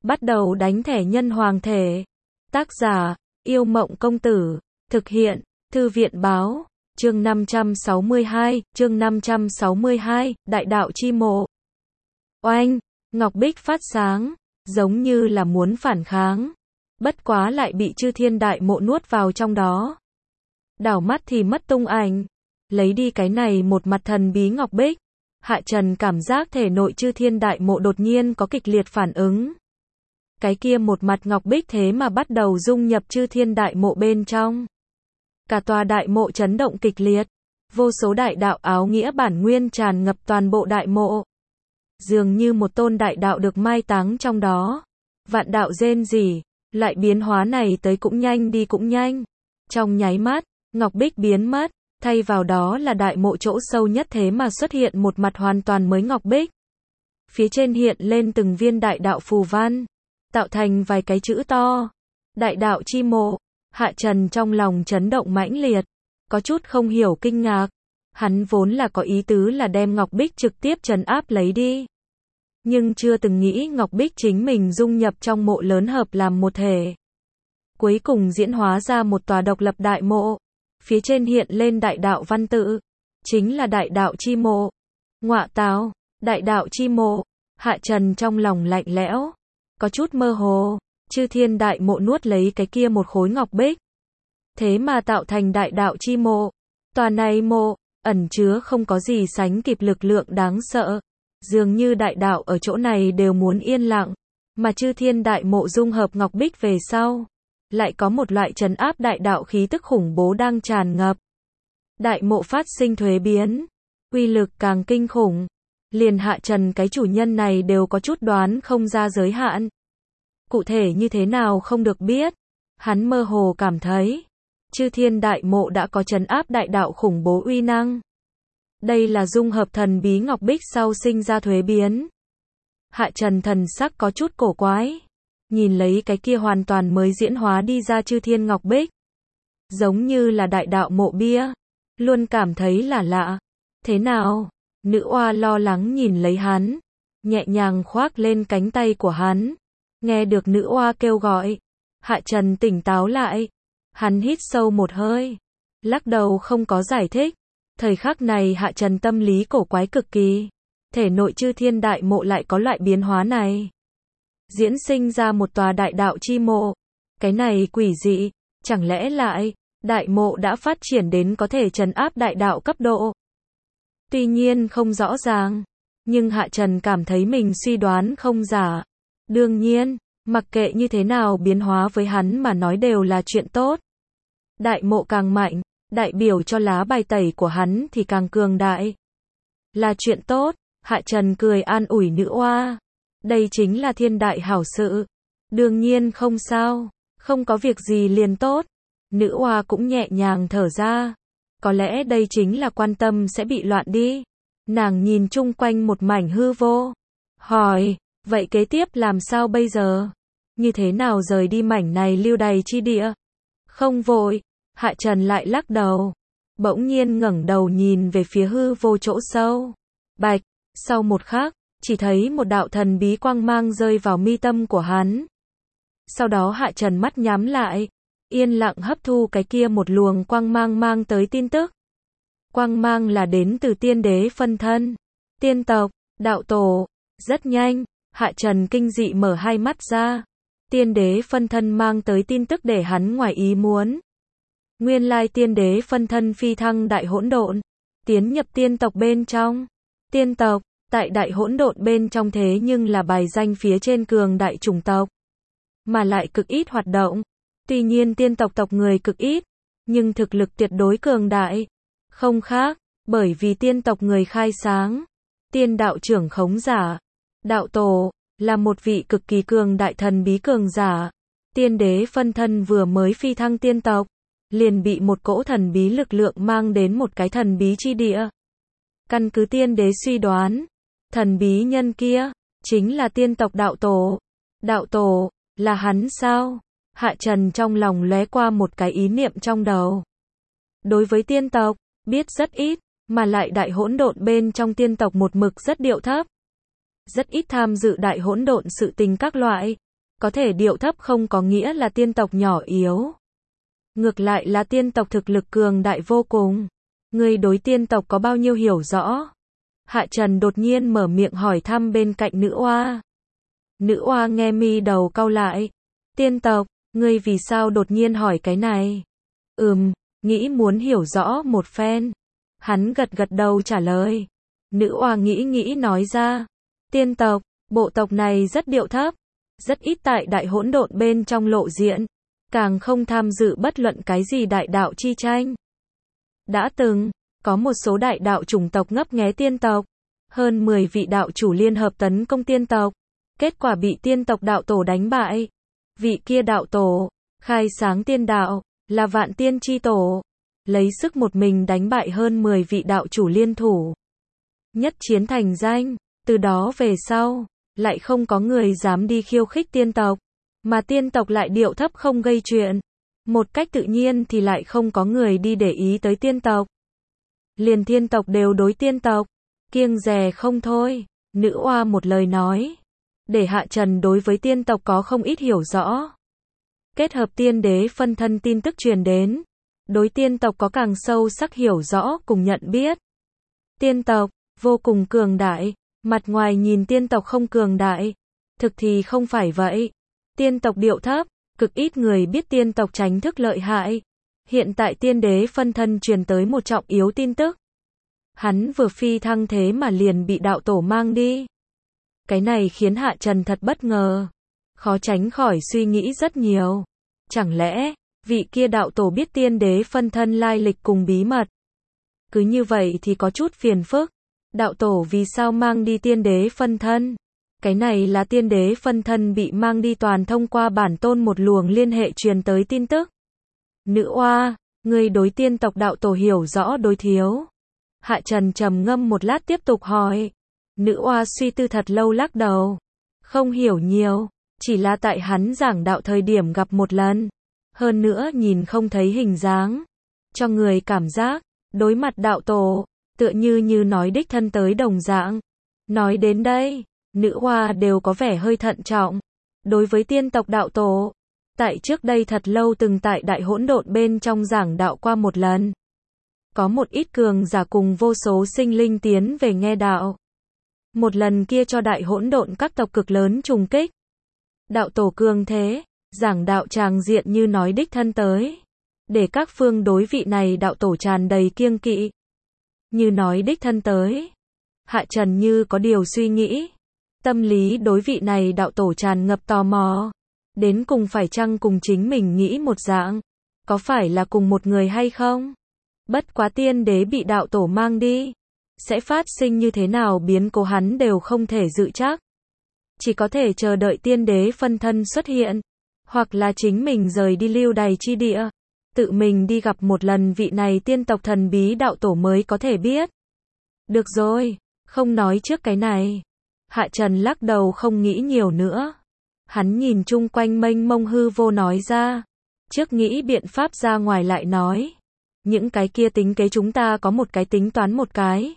Bắt đầu đánh thẻ nhân hoàng thể. Tác giả, Yêu Mộng Công Tử. Thực hiện, Thư viện Báo. Chương 562, Đại đạo chi mộ. Oanh, ngọc bích phát sáng, giống như là muốn phản kháng. Bất quá lại bị Chư Thiên Đại Mộ nuốt vào trong đó. Đảo mắt thì mất tung ảnh. Lấy đi cái này một mặt thần bí ngọc bích. Hạ Trần cảm giác thể nội Chư Thiên Đại Mộ đột nhiên có kịch liệt phản ứng. Cái kia một mặt ngọc bích thế mà bắt đầu dung nhập Chư Thiên Đại Mộ bên trong. Cả tòa đại mộ chấn động kịch liệt. Vô số đại đạo áo nghĩa bản nguyên tràn ngập toàn bộ đại mộ. Dường như một tôn đại đạo được mai táng trong đó. Vạn đạo rên rỉ, lại biến hóa này tới cũng nhanh đi cũng nhanh. Trong nháy mắt, ngọc bích biến mất, thay vào đó là đại mộ chỗ sâu nhất thế mà xuất hiện một mặt hoàn toàn mới ngọc bích. Phía trên hiện lên từng viên đại đạo phù văn, tạo thành vài cái chữ to. Đại đạo chi mộ. Hạ Trần trong lòng chấn động mãnh liệt, có chút không hiểu kinh ngạc. Hắn vốn là có ý tứ là đem ngọc bích trực tiếp trấn áp lấy đi. Nhưng chưa từng nghĩ ngọc bích chính mình dung nhập trong mộ lớn hợp làm một thể. Cuối cùng diễn hóa ra một tòa độc lập đại mộ. Phía trên hiện lên đại đạo văn tự, chính là đại đạo chi mộ. Ngọa tào, đại đạo chi mộ. Hạ Trần trong lòng lạnh lẽo, có chút mơ hồ. Chư Thiên Đại Mộ nuốt lấy cái kia một khối ngọc bích, thế mà tạo thành đại đạo chi mộ. Tòa này mộ ẩn chứa không có gì sánh kịp lực lượng đáng sợ. Dường như đại đạo ở chỗ này đều muốn yên lặng, mà Chư Thiên Đại Mộ dung hợp ngọc bích về sau, lại có một loại trấn áp đại đạo khí tức khủng bố đang tràn ngập. Đại mộ phát sinh thuế biến, uy lực càng kinh khủng. Liền Hạ Trần cái chủ nhân này đều có chút đoán không ra giới hạn. Cụ thể như thế nào không được biết. Hắn mơ hồ cảm thấy, Chư Thiên Đại Mộ đã có trấn áp đại đạo khủng bố uy năng. Đây là dung hợp thần bí ngọc bích sau sinh ra thuế biến. Hạ Trần thần sắc có chút cổ quái. Nhìn lấy cái kia hoàn toàn mới diễn hóa đi ra Chư Thiên Ngọc Bích. Giống như là đại đạo mộ bia. Luôn cảm thấy là lạ. Thế nào? Nữ oa lo lắng nhìn lấy hắn. Nhẹ nhàng khoác lên cánh tay của hắn. Nghe được nữ oa kêu gọi. Hạ Trần tỉnh táo lại. Hắn hít sâu một hơi. Lắc đầu không có giải thích. Thời khắc này Hạ Trần tâm lý cổ quái cực kỳ. Thể nội Chư Thiên Đại Mộ lại có loại biến hóa này. Diễn sinh ra một tòa đại đạo chi mộ. Cái này quỷ dị. Chẳng lẽ lại, đại mộ đã phát triển đến có thể trấn áp đại đạo cấp độ? Tuy nhiên không rõ ràng. Nhưng Hạ Trần cảm thấy mình suy đoán không giả. Đương nhiên, mặc kệ như thế nào biến hóa với hắn mà nói đều là chuyện tốt. Đại mộ càng mạnh, đại biểu cho lá bài tẩy của hắn thì càng cường đại. Là chuyện tốt. Hạ Trần cười an ủi nữ oa. Đây chính là thiên đại hảo sự. Đương nhiên không sao. Không có việc gì liền tốt. Nữ oa cũng nhẹ nhàng thở ra. Có lẽ đây chính là quan tâm sẽ bị loạn đi. Nàng nhìn chung quanh một mảnh hư vô. Hỏi, vậy kế tiếp làm sao bây giờ? Như thế nào rời đi mảnh này lưu đày chi địa? Không vội. Hạ Trần lại lắc đầu. Bỗng nhiên ngẩng đầu nhìn về phía hư vô chỗ sâu. Bạch, sau một khắc, chỉ thấy một đạo thần bí quang mang rơi vào mi tâm của hắn. Sau đó Hạ Trần mắt nhắm lại, yên lặng hấp thu cái kia một luồng quang mang mang tới tin tức. Quang mang là đến từ tiên đế phân thân, tiên tộc, đạo tổ. Rất nhanh, Hạ Trần kinh dị mở hai mắt ra. Tiên đế phân thân mang tới tin tức để hắn ngoài ý muốn. Nguyên lai tiên đế phân thân phi thăng đại hỗn độn, tiến nhập tiên tộc bên trong. Tiên tộc, tại đại hỗn độn bên trong thế nhưng là bài danh phía trên cường đại chủng tộc. Mà lại cực ít hoạt động. Tuy nhiên tiên tộc tộc người cực ít, nhưng thực lực tuyệt đối cường đại. Không khác, bởi vì tiên tộc người khai sáng. Tiên đạo trưởng khống giả. Đạo tổ, là một vị cực kỳ cường đại thần bí cường giả. Tiên đế phân thân vừa mới phi thăng tiên tộc, liền bị một cỗ thần bí lực lượng mang đến một cái thần bí chi địa. Căn cứ tiên đế suy đoán, thần bí nhân kia, chính là tiên tộc đạo tổ. Đạo tổ, là hắn sao? Hạ Trần trong lòng lóe qua một cái ý niệm trong đầu. Đối với tiên tộc, biết rất ít, mà lại đại hỗn độn bên trong tiên tộc một mực rất điệu thấp. Rất ít tham dự đại hỗn độn sự tình các loại. Có thể điệu thấp không có nghĩa là tiên tộc nhỏ yếu. Ngược lại là tiên tộc thực lực cường đại vô cùng. Ngươi đối tiên tộc có bao nhiêu hiểu rõ? Hạ Trần đột nhiên mở miệng hỏi thăm bên cạnh nữ oa. Nữ oa nghe mi đầu cau lại. Tiên tộc, ngươi vì sao đột nhiên hỏi cái này? Nghĩ muốn hiểu rõ một phen. Hắn gật gật đầu trả lời. Nữ oa nghĩ nói ra. Tiên tộc, bộ tộc này rất điệu thấp. Rất ít tại đại hỗn độn bên trong lộ diện. Càng không tham dự bất luận cái gì đại đạo chi tranh. Đã từng, có một số đại đạo chủng tộc ngấp nghé tiên tộc. Hơn 10 vị đạo chủ liên hợp tấn công tiên tộc. Kết quả bị tiên tộc đạo tổ đánh bại. Vị kia đạo tổ, khai sáng tiên đạo, là vạn tiên chi tổ. Lấy sức một mình đánh bại hơn 10 vị đạo chủ liên thủ. Nhất chiến thành danh, từ đó về sau, lại không có người dám đi khiêu khích tiên tộc. Mà tiên tộc lại điệu thấp không gây chuyện. Một cách tự nhiên thì lại không có người đi để ý tới tiên tộc. Liền thiên tộc đều đối tiên tộc kiêng dè không thôi. Nữ oa một lời nói. Để Hạ Trần đối với tiên tộc có không ít hiểu rõ. Kết hợp tiên đế phân thân tin tức truyền đến. Đối tiên tộc có càng sâu sắc hiểu rõ cùng nhận biết. Tiên tộc, vô cùng cường đại. Mặt ngoài nhìn tiên tộc không cường đại. Thực thì không phải vậy. Tiên tộc điệu thấp, cực ít người biết tiên tộc tránh thức lợi hại. Hiện tại tiên đế phân thân truyền tới một trọng yếu tin tức. Hắn vừa phi thăng thế mà liền bị đạo tổ mang đi. Cái này khiến Hạ Trần thật bất ngờ. Khó tránh khỏi suy nghĩ rất nhiều. Chẳng lẽ, vị kia đạo tổ biết tiên đế phân thân lai lịch cùng bí mật? Cứ như vậy thì có chút phiền phức. Đạo tổ vì sao mang đi tiên đế phân thân? Cái này là tiên đế phân thân bị mang đi toàn thông qua bản tôn một luồng liên hệ truyền tới tin tức. Nữ oa, ngươi đối tiên tộc đạo tổ hiểu rõ đối thiếu. Hạ Trần trầm ngâm một lát tiếp tục hỏi. Nữ oa suy tư thật lâu lắc đầu. Không hiểu nhiều, chỉ là tại hắn giảng đạo thời điểm gặp một lần. Hơn nữa nhìn không thấy hình dáng. Cho người cảm giác, đối mặt đạo tổ, tựa như nói đích thân tới đồng dạng. Nói đến đây, nữ oa đều có vẻ hơi thận trọng. Đối với tiên tộc đạo tổ, tại trước đây thật lâu từng tại đại hỗn độn bên trong giảng đạo qua một lần. Có một ít cường giả cùng vô số sinh linh tiến về nghe đạo. Một lần kia cho đại hỗn độn các tộc cực lớn trùng kích. Đạo tổ cường thế, giảng đạo tràng diện như nói đích thân tới. Để các phương đối vị này đạo tổ tràn đầy kiêng kỵ. Như nói đích thân tới. Hạ Trần như có điều suy nghĩ. Tâm lý đối vị này đạo tổ tràn ngập tò mò. Đến cùng phải chăng cùng chính mình nghĩ một dạng? Có phải là cùng một người hay không? Bất quá tiên đế bị đạo tổ mang đi. Sẽ phát sinh như thế nào biến cố hắn đều không thể dự chắc. Chỉ có thể chờ đợi tiên đế phân thân xuất hiện. Hoặc là chính mình rời đi lưu đày chi địa. Tự mình đi gặp một lần vị này tiên tộc thần bí đạo tổ mới có thể biết. Được rồi, không nói trước cái này. Hạ Trần lắc đầu không nghĩ nhiều nữa. Hắn nhìn chung quanh mênh mông hư vô nói ra. Trước nghĩ biện pháp ra ngoài lại nói. Những cái kia tính kế chúng ta có một cái tính toán một cái.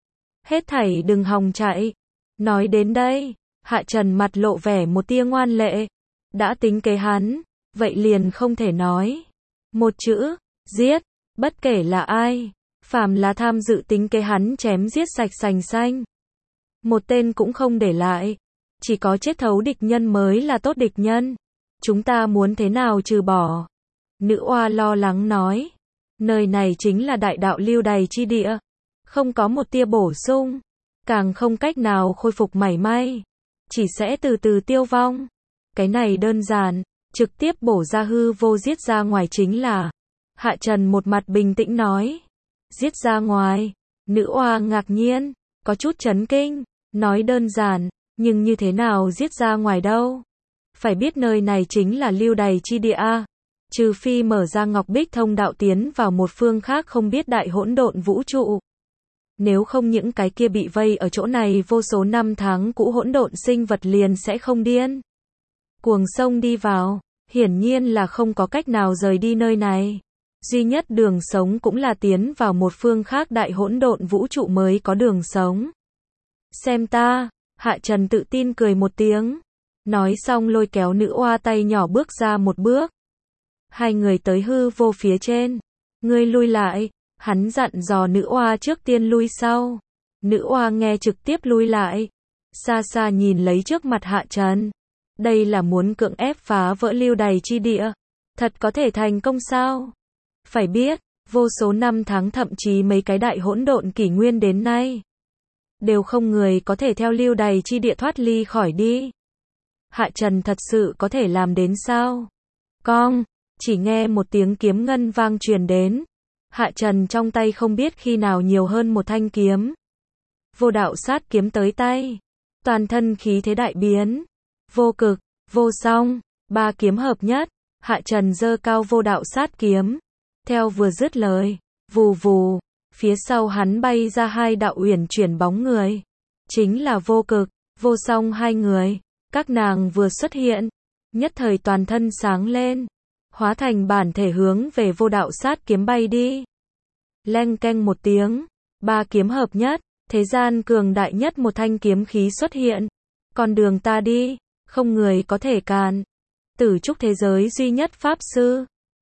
Hết thảy đừng hòng chạy. Nói đến đây, Hạ Trần mặt lộ vẻ một tia ngoan lệ. Đã tính kế hắn, vậy liền không thể nói. Một chữ, giết, bất kể là ai. Phàm là tham dự tính kế hắn chém giết sạch sành xanh. Một tên cũng không để lại. Chỉ có chết thấu địch nhân mới là tốt địch nhân. Chúng ta muốn thế nào trừ bỏ? Nữ oa lo lắng nói. Nơi này chính là đại đạo lưu đày chi địa. Không có một tia bổ sung. Càng không cách nào khôi phục mảy may. Chỉ sẽ từ từ tiêu vong. Cái này đơn giản. Trực tiếp bổ ra hư vô giết ra ngoài chính là. Hạ Trần một mặt bình tĩnh nói. Giết ra ngoài. Nữ oa ngạc nhiên. Có chút chấn kinh. Nói đơn giản. Nhưng như thế nào giết ra ngoài đâu? Phải biết nơi này chính là lưu đày chi địa a. Trừ phi mở ra ngọc bích thông đạo tiến vào một phương khác không biết đại hỗn độn vũ trụ. Nếu không những cái kia bị vây ở chỗ này vô số năm tháng cũ hỗn độn sinh vật liền sẽ không điên. Cuồng sông đi vào, hiển nhiên là không có cách nào rời đi nơi này. Duy nhất đường sống cũng là tiến vào một phương khác đại hỗn độn vũ trụ mới có đường sống. Xem ta, Hạ Trần tự tin cười một tiếng. Nói xong lôi kéo nữ oa tay nhỏ bước ra một bước. Hai người tới hư vô phía trên. Ngươi lui lại, hắn dặn dò nữ oa trước tiên lui sau. Nữ oa nghe trực tiếp lui lại. Xa xa nhìn lấy trước mặt Hạ Trần. Đây là muốn cưỡng ép phá vỡ lưu đày chi địa. Thật có thể thành công sao? Phải biết, vô số năm tháng thậm chí mấy cái đại hỗn độn kỷ nguyên đến nay. Đều không người có thể theo lưu đày chi địa thoát ly khỏi đi. Hạ Trần thật sự có thể làm đến sao? Cong, chỉ nghe một tiếng kiếm ngân vang truyền đến. Hạ Trần trong tay không biết khi nào nhiều hơn một thanh kiếm. Vô đạo sát kiếm tới tay. Toàn thân khí thế đại biến. Vô cực, vô song, ba kiếm hợp nhất. Hạ Trần giơ cao vô đạo sát kiếm. Theo vừa dứt lời, vù vù, phía sau hắn bay ra hai đạo uyển chuyển bóng người. Chính là vô cực, vô song hai người. Các nàng vừa xuất hiện, nhất thời toàn thân sáng lên, hóa thành bản thể hướng về vô đạo sát kiếm bay đi. Leng keng một tiếng, ba kiếm hợp nhất, thế gian cường đại nhất một thanh kiếm khí xuất hiện. Con đường ta đi, không người có thể cản. Tử trúc thế giới duy nhất pháp sư,